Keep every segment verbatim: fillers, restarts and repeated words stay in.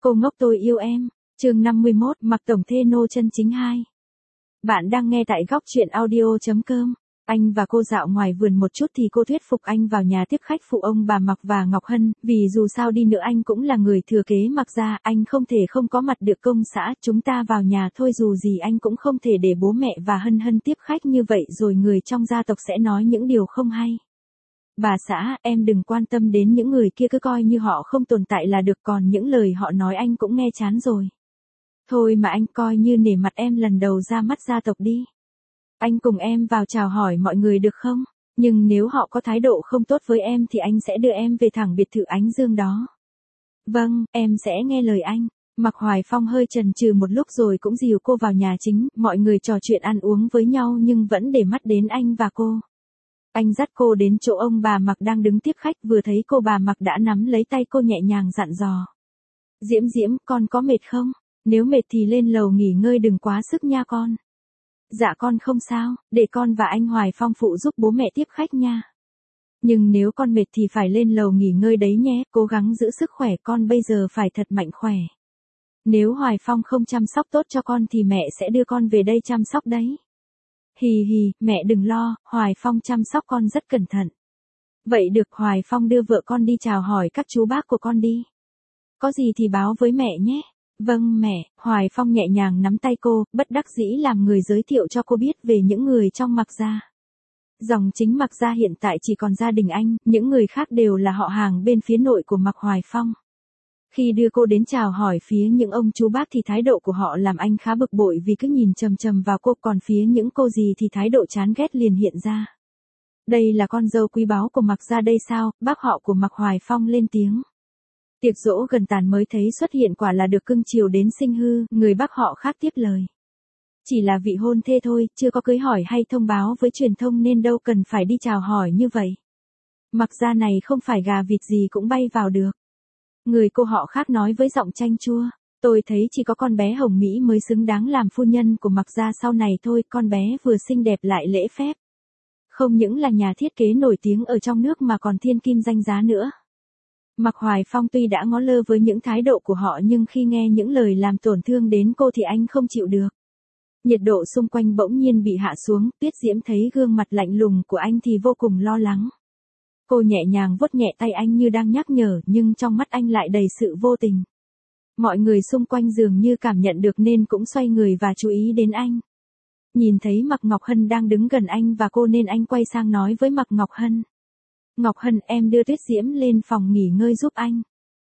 Cô ngốc tôi yêu em. Chương năm mươi mốt, Mạc Tổng Thê Nô chân chính hai. Bạn đang nghe tại góc truyện audio chấm com. Anh và cô dạo ngoài vườn một chút thì cô thuyết phục anh vào nhà tiếp khách phụ ông bà Mạc và Ngọc Hân, vì dù sao đi nữa anh cũng là người thừa kế Mạc gia, anh không thể không có mặt được công xã, chúng ta vào nhà thôi, dù gì anh cũng không thể để bố mẹ và Hân Hân tiếp khách như vậy rồi người trong gia tộc sẽ nói những điều không hay. Bà xã, em đừng quan tâm đến những người kia, cứ coi như họ không tồn tại là được, còn những lời họ nói anh cũng nghe chán rồi. Thôi mà anh coi như nể mặt em lần đầu ra mắt gia tộc đi. Anh cùng em vào chào hỏi mọi người được không? Nhưng nếu họ có thái độ không tốt với em thì anh sẽ đưa em về thẳng biệt thự Ánh Dương đó. Vâng, em sẽ nghe lời anh. Mạc Hoài Phong hơi chần chừ một lúc rồi cũng dìu cô vào nhà chính, mọi người trò chuyện ăn uống với nhau nhưng vẫn để mắt đến anh và cô. Anh dắt cô đến chỗ ông bà Mạc đang đứng tiếp khách, vừa thấy cô bà Mạc đã nắm lấy tay cô nhẹ nhàng dặn dò. Diễm Diễm, con có mệt không? Nếu mệt thì lên lầu nghỉ ngơi, đừng quá sức nha con. Dạ con không sao, để con và anh Hoài Phong phụ giúp bố mẹ tiếp khách nha. Nhưng nếu con mệt thì phải lên lầu nghỉ ngơi đấy nhé, cố gắng giữ sức khỏe, con bây giờ phải thật mạnh khỏe. Nếu Hoài Phong không chăm sóc tốt cho con thì mẹ sẽ đưa con về đây chăm sóc đấy. Hì hì, mẹ đừng lo, Hoài Phong chăm sóc con rất cẩn thận. Vậy được, Hoài Phong đưa vợ con đi chào hỏi các chú bác của con đi. Có gì thì báo với mẹ nhé. Vâng mẹ. Hoài Phong nhẹ nhàng nắm tay cô, bất đắc dĩ làm người giới thiệu cho cô biết về những người trong Mạc gia. Dòng chính Mạc gia hiện tại chỉ còn gia đình anh, những người khác đều là họ hàng bên phía nội của Mạc Hoài Phong. Khi đưa cô đến chào hỏi phía những ông chú bác thì thái độ của họ làm anh khá bực bội vì cứ nhìn chằm chằm vào cô, còn phía những cô dì thì thái độ chán ghét liền hiện ra. Đây là con dâu quý báu của Mạc gia đây sao? Bác họ của Mạc Hoài Phong lên tiếng. Tiệc dỗ gần tàn mới thấy xuất hiện, quả là được cưng chiều đến sinh hư, người bác họ khác tiếp lời. Chỉ là vị hôn thê thôi, chưa có cưới hỏi hay thông báo với truyền thông nên đâu cần phải đi chào hỏi như vậy. Mạc gia này không phải gà vịt gì cũng bay vào được. Người cô họ khác nói với giọng chanh chua. Tôi thấy chỉ có con bé Hồng Mỹ mới xứng đáng làm phu nhân của Mạc gia sau này thôi, con bé vừa xinh đẹp lại lễ phép. Không những là nhà thiết kế nổi tiếng ở trong nước mà còn thiên kim danh giá nữa. Mạc Hoài Phong tuy đã ngó lơ với những thái độ của họ nhưng khi nghe những lời làm tổn thương đến cô thì anh không chịu được. Nhiệt độ xung quanh bỗng nhiên bị hạ xuống, Tuyết Diễm thấy gương mặt lạnh lùng của anh thì vô cùng lo lắng. Cô nhẹ nhàng vuốt nhẹ tay anh như đang nhắc nhở, nhưng trong mắt anh lại đầy sự vô tình. Mọi người xung quanh dường như cảm nhận được nên cũng xoay người và chú ý đến anh. Nhìn thấy Mạc Ngọc Hân đang đứng gần anh và cô nên anh quay sang nói với Mạc Ngọc Hân. Ngọc Hân, em đưa Tuyết Diễm lên phòng nghỉ ngơi giúp anh.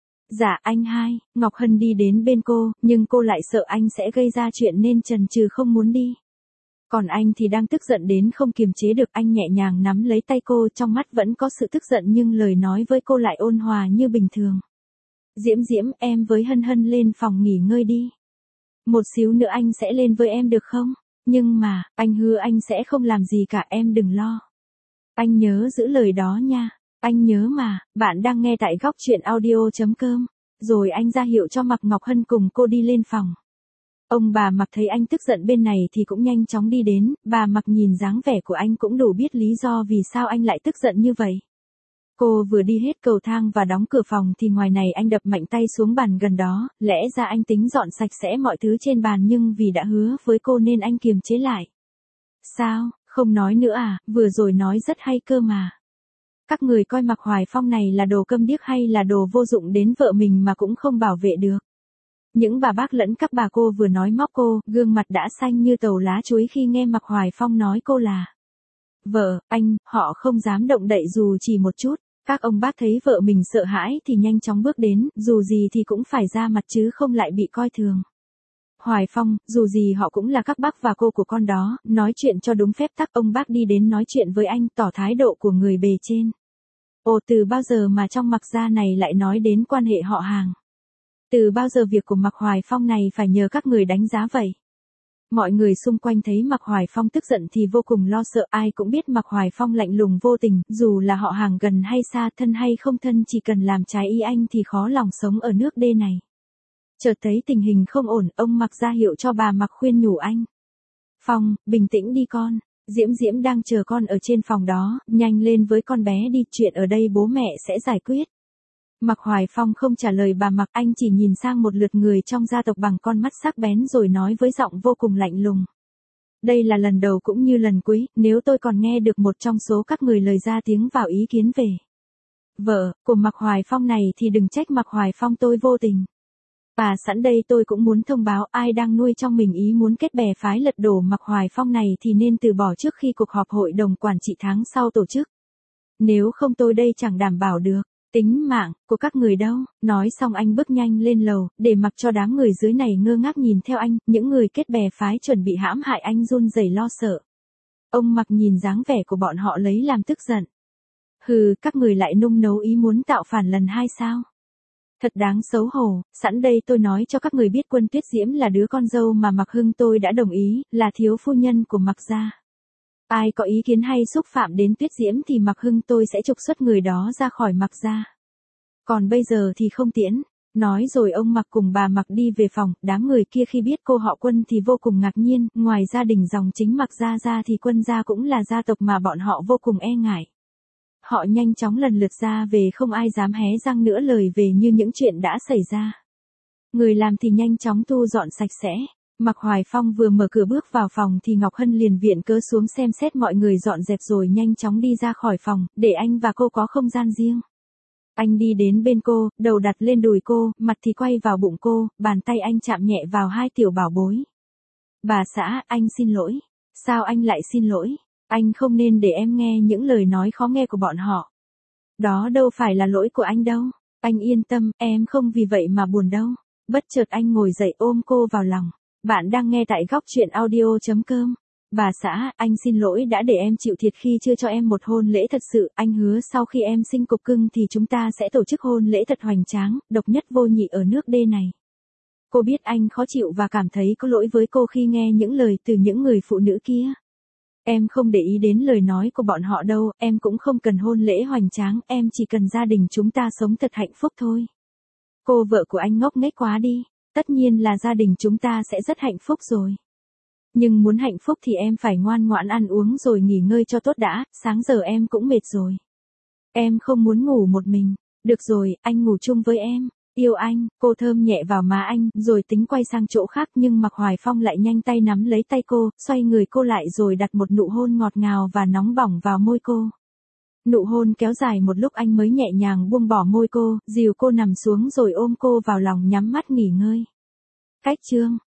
Dạ anh hai. Ngọc Hân đi đến bên cô, nhưng cô lại sợ anh sẽ gây ra chuyện nên chần chừ không muốn đi. Còn anh thì đang tức giận đến không kiềm chế được, anh nhẹ nhàng nắm lấy tay cô, trong mắt vẫn có sự tức giận nhưng lời nói với cô lại ôn hòa như bình thường. Diễm Diễm, em với Hân Hân lên phòng nghỉ ngơi đi. Một xíu nữa anh sẽ lên với em được không? Nhưng mà, anh hứa anh sẽ không làm gì cả, em đừng lo. Anh nhớ giữ lời đó nha. Anh nhớ mà. Bạn đang nghe tại góc truyện audio chấm com. Rồi anh ra hiệu cho Mạc Ngọc Hân cùng cô đi lên phòng. Ông bà Mạc thấy anh tức giận bên này thì cũng nhanh chóng đi đến. Bà Mạc nhìn dáng vẻ của anh cũng đủ biết lý do vì sao anh lại tức giận như vậy. Cô vừa đi hết cầu thang và đóng cửa phòng thì ngoài này anh đập mạnh tay xuống bàn gần đó. Lẽ ra anh tính dọn sạch sẽ mọi thứ trên bàn nhưng vì đã hứa với cô nên anh kiềm chế lại. Sao? Không nói nữa à? Vừa rồi nói rất hay cơ mà. Các người coi Mạc Hoài Phong này là đồ câm điếc hay là đồ vô dụng đến vợ mình mà cũng không bảo vệ được. Những bà bác lẫn các bà cô vừa nói móc cô, gương mặt đã xanh như tàu lá chuối khi nghe Mạc Hoài Phong nói cô là vợ, anh, họ không dám động đậy dù chỉ một chút. Các ông bác thấy vợ mình sợ hãi thì nhanh chóng bước đến, dù gì thì cũng phải ra mặt chứ không lại bị coi thường. Hoài Phong, dù gì họ cũng là các bác và cô của con đó, nói chuyện cho đúng phép tắc. Ông bác đi đến nói chuyện với anh, tỏ thái độ của người bề trên. Ồ, từ bao giờ mà trong Mạc gia này lại nói đến quan hệ họ hàng? Từ bao giờ việc của Mạc Hoài Phong này phải nhờ các người đánh giá vậy? Mọi người xung quanh thấy Mạc Hoài Phong tức giận thì vô cùng lo sợ, ai cũng biết Mạc Hoài Phong lạnh lùng vô tình, dù là họ hàng gần hay xa, thân hay không thân, chỉ cần làm trái ý anh thì khó lòng sống ở nước đê này. Chợt thấy tình hình không ổn, ông Mạc ra hiệu cho bà Mạc khuyên nhủ anh. Phong, bình tĩnh đi con, Diễm Diễm đang chờ con ở trên phòng đó, nhanh lên với con bé đi, chuyện ở đây bố mẹ sẽ giải quyết. Mạc Hoài Phong không trả lời bà Mạc, anh chỉ nhìn sang một lượt người trong gia tộc bằng con mắt sắc bén rồi nói với giọng vô cùng lạnh lùng. Đây là lần đầu cũng như lần cuối, nếu tôi còn nghe được một trong số các người lời ra tiếng vào ý kiến về vợ của Mạc Hoài Phong này thì đừng trách Mạc Hoài Phong tôi vô tình. Và sẵn đây tôi cũng muốn thông báo ai đang nuôi trong mình ý muốn kết bè phái lật đổ Mạc Hoài Phong này thì nên từ bỏ trước khi cuộc họp hội đồng quản trị tháng sau tổ chức. Nếu không tôi đây chẳng đảm bảo được tính mạng của các người đâu. Nói xong anh bước nhanh lên lầu, để mặc cho đám người dưới này ngơ ngác nhìn theo anh, những người kết bè phái chuẩn bị hãm hại anh run rẩy lo sợ. Ông Mạc nhìn dáng vẻ của bọn họ lấy làm tức giận. Hừ, các người lại nung nấu ý muốn tạo phản lần hai sao? Thật đáng xấu hổ, sẵn đây tôi nói cho các người biết Quân Tuyết Diễm là đứa con dâu mà Mạc Hưng tôi đã đồng ý, là thiếu phu nhân của Mạc gia. Ai có ý kiến hay xúc phạm đến Tuyết Diễm thì Mạc Hưng tôi sẽ trục xuất người đó ra khỏi Mạc gia. Còn bây giờ thì không tiễn. Nói rồi ông Mạc cùng bà Mạc đi về phòng, đám người kia khi biết cô họ Quân thì vô cùng ngạc nhiên, ngoài gia đình dòng chính Mạc gia ra thì Quân gia cũng là gia tộc mà bọn họ vô cùng e ngại. Họ nhanh chóng lần lượt ra về, không ai dám hé răng nữa lời về như những chuyện đã xảy ra. Người làm thì nhanh chóng thu dọn sạch sẽ. Mạc Hoài Phong vừa mở cửa bước vào phòng thì Ngọc Hân liền viện cớ xuống xem xét mọi người dọn dẹp rồi nhanh chóng đi ra khỏi phòng, để anh và cô có không gian riêng. Anh đi đến bên cô, đầu đặt lên đùi cô, mặt thì quay vào bụng cô, bàn tay anh chạm nhẹ vào hai tiểu bảo bối. Bà xã, anh xin lỗi. Sao anh lại xin lỗi? Anh không nên để em nghe những lời nói khó nghe của bọn họ. Đó đâu phải là lỗi của anh đâu. Anh yên tâm, em không vì vậy mà buồn đâu. Bất chợt anh ngồi dậy ôm cô vào lòng. Bạn đang nghe tại góc truyện audio chấm com. Bà xã, anh xin lỗi đã để em chịu thiệt khi chưa cho em một hôn lễ thật sự. Anh hứa sau khi em sinh cục cưng thì chúng ta sẽ tổ chức hôn lễ thật hoành tráng, độc nhất vô nhị ở nước D này. Cô biết anh khó chịu và cảm thấy có lỗi với cô khi nghe những lời từ những người phụ nữ kia. Em không để ý đến lời nói của bọn họ đâu, em cũng không cần hôn lễ hoành tráng, em chỉ cần gia đình chúng ta sống thật hạnh phúc thôi. Cô vợ của anh ngốc nghếch quá đi, tất nhiên là gia đình chúng ta sẽ rất hạnh phúc rồi. Nhưng muốn hạnh phúc thì em phải ngoan ngoãn ăn uống rồi nghỉ ngơi cho tốt đã, sáng giờ em cũng mệt rồi. Em không muốn ngủ một mình, được rồi, anh ngủ chung với em. Yêu anh, cô thơm nhẹ vào má anh, rồi tính quay sang chỗ khác nhưng Mạc Hoài Phong lại nhanh tay nắm lấy tay cô, xoay người cô lại rồi đặt một nụ hôn ngọt ngào và nóng bỏng vào môi cô. Nụ hôn kéo dài một lúc anh mới nhẹ nhàng buông bỏ môi cô, dìu cô nằm xuống rồi ôm cô vào lòng nhắm mắt nghỉ ngơi. Cách chương